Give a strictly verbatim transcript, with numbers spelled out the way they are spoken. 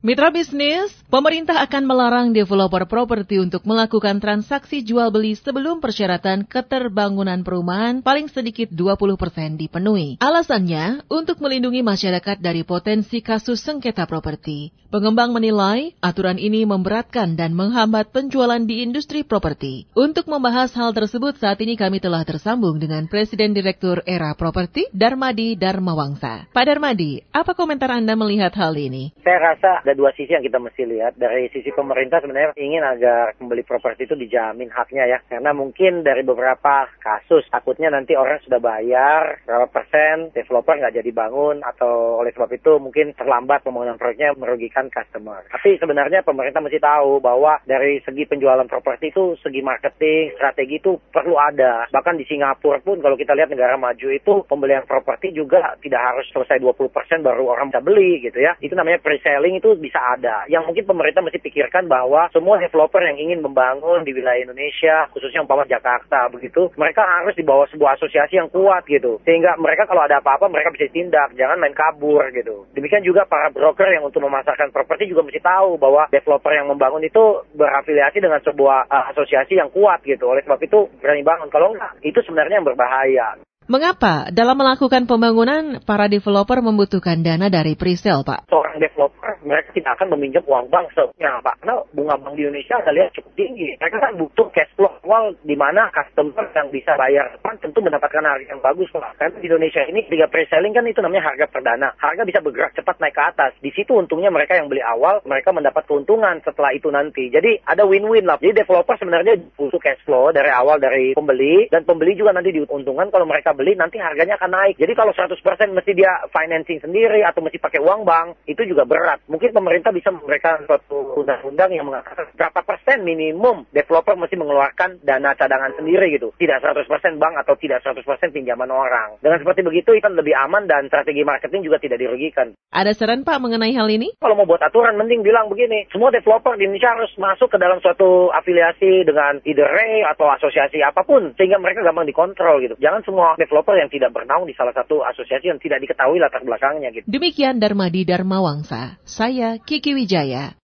Mitra bisnis, pemerintah akan melarang developer properti untuk melakukan transaksi jual beli sebelum persyaratan keterbangunan perumahan paling sedikit dua puluh persen dipenuhi. Alasannya, untuk melindungi masyarakat dari potensi kasus sengketa properti. Pengembang menilai aturan ini memberatkan dan menghambat penjualan di industri properti. Untuk membahas hal tersebut, saat ini kami telah tersambung dengan Presiden Direktur Era Properti, Darmadi Darmawangsa. Pak Darmadi, apa komentar Anda melihat hal ini? Saya rasa ada dua sisi yang kita mesti lihat. Dari sisi pemerintah sebenarnya ingin agar pembeli properti itu dijamin haknya ya. Karena mungkin dari beberapa kasus takutnya nanti orang sudah bayar berapa persen, developer nggak jadi bangun, atau oleh sebab itu mungkin terlambat pembangunan proyeknya merugikan customer. Tapi sebenarnya pemerintah mesti tahu bahwa dari segi penjualan properti itu, segi marketing, strategi itu perlu ada. Bahkan di Singapura pun kalau kita lihat negara maju itu pembelian properti juga tidak harus selesai dua puluh persen baru orang bisa beli gitu ya. Itu namanya pre-selling, itu bisa ada. Yang mungkin pemerintah mesti pikirkan bahwa semua developer yang ingin membangun di wilayah Indonesia, khususnya umpama Jakarta begitu, mereka harus di bawah sebuah asosiasi yang kuat gitu. Sehingga mereka kalau ada apa-apa mereka bisa tindak, jangan main kabur gitu. Demikian juga para broker yang untuk memasarkan properti juga mesti tahu bahwa developer yang membangun itu berafiliasi dengan sebuah uh, asosiasi yang kuat gitu. Oleh sebab itu berani bangun. Kalau enggak, itu sebenarnya yang berbahaya. Mengapa dalam melakukan pembangunan para developer membutuhkan dana dari pre-sale, Pak? Seorang developer, mereka tidak akan meminjam uang bank sepenuhnya, Pak. Karena bunga bank di Indonesia Anda lihat cukup tinggi. Mereka kan butuh cash flow awal di mana customer yang bisa bayar depan tentu mendapatkan harga yang bagus, Pak. Karena di Indonesia ini ketika pre-selling kan itu namanya harga perdana. Harga bisa bergerak cepat naik ke atas. Di situ untungnya mereka yang beli awal, mereka mendapat keuntungan setelah itu nanti. Jadi ada win-win lah. Jadi developer sebenarnya butuh cash flow dari awal dari pembeli, dan pembeli juga nanti diuntungkan kalau mereka beli, nanti harganya akan naik. Jadi kalau seratus persen mesti dia financing sendiri atau mesti pakai uang bank, itu juga berat. Mungkin pemerintah bisa memberikan suatu undang-undang yang mengatakan berapa persen minimum developer mesti mengeluarkan dana cadangan sendiri gitu. Tidak seratus persen bank atau tidak seratus persen pinjaman orang. Dengan seperti begitu, itu lebih aman dan strategi marketing juga tidak dirugikan. Ada saran Pak mengenai hal ini? Kalau mau buat aturan, mending bilang begini, semua developer di Indonesia harus masuk ke dalam suatu afiliasi dengan either R E I atau asosiasi apapun, sehingga mereka gampang dikontrol gitu. Jangan semua developer yang tidak bernaung di salah satu asosiasi yang tidak diketahui latar belakangnya gitu. Demikian Darmadi Darmawangsa, saya Kiki Wijaya.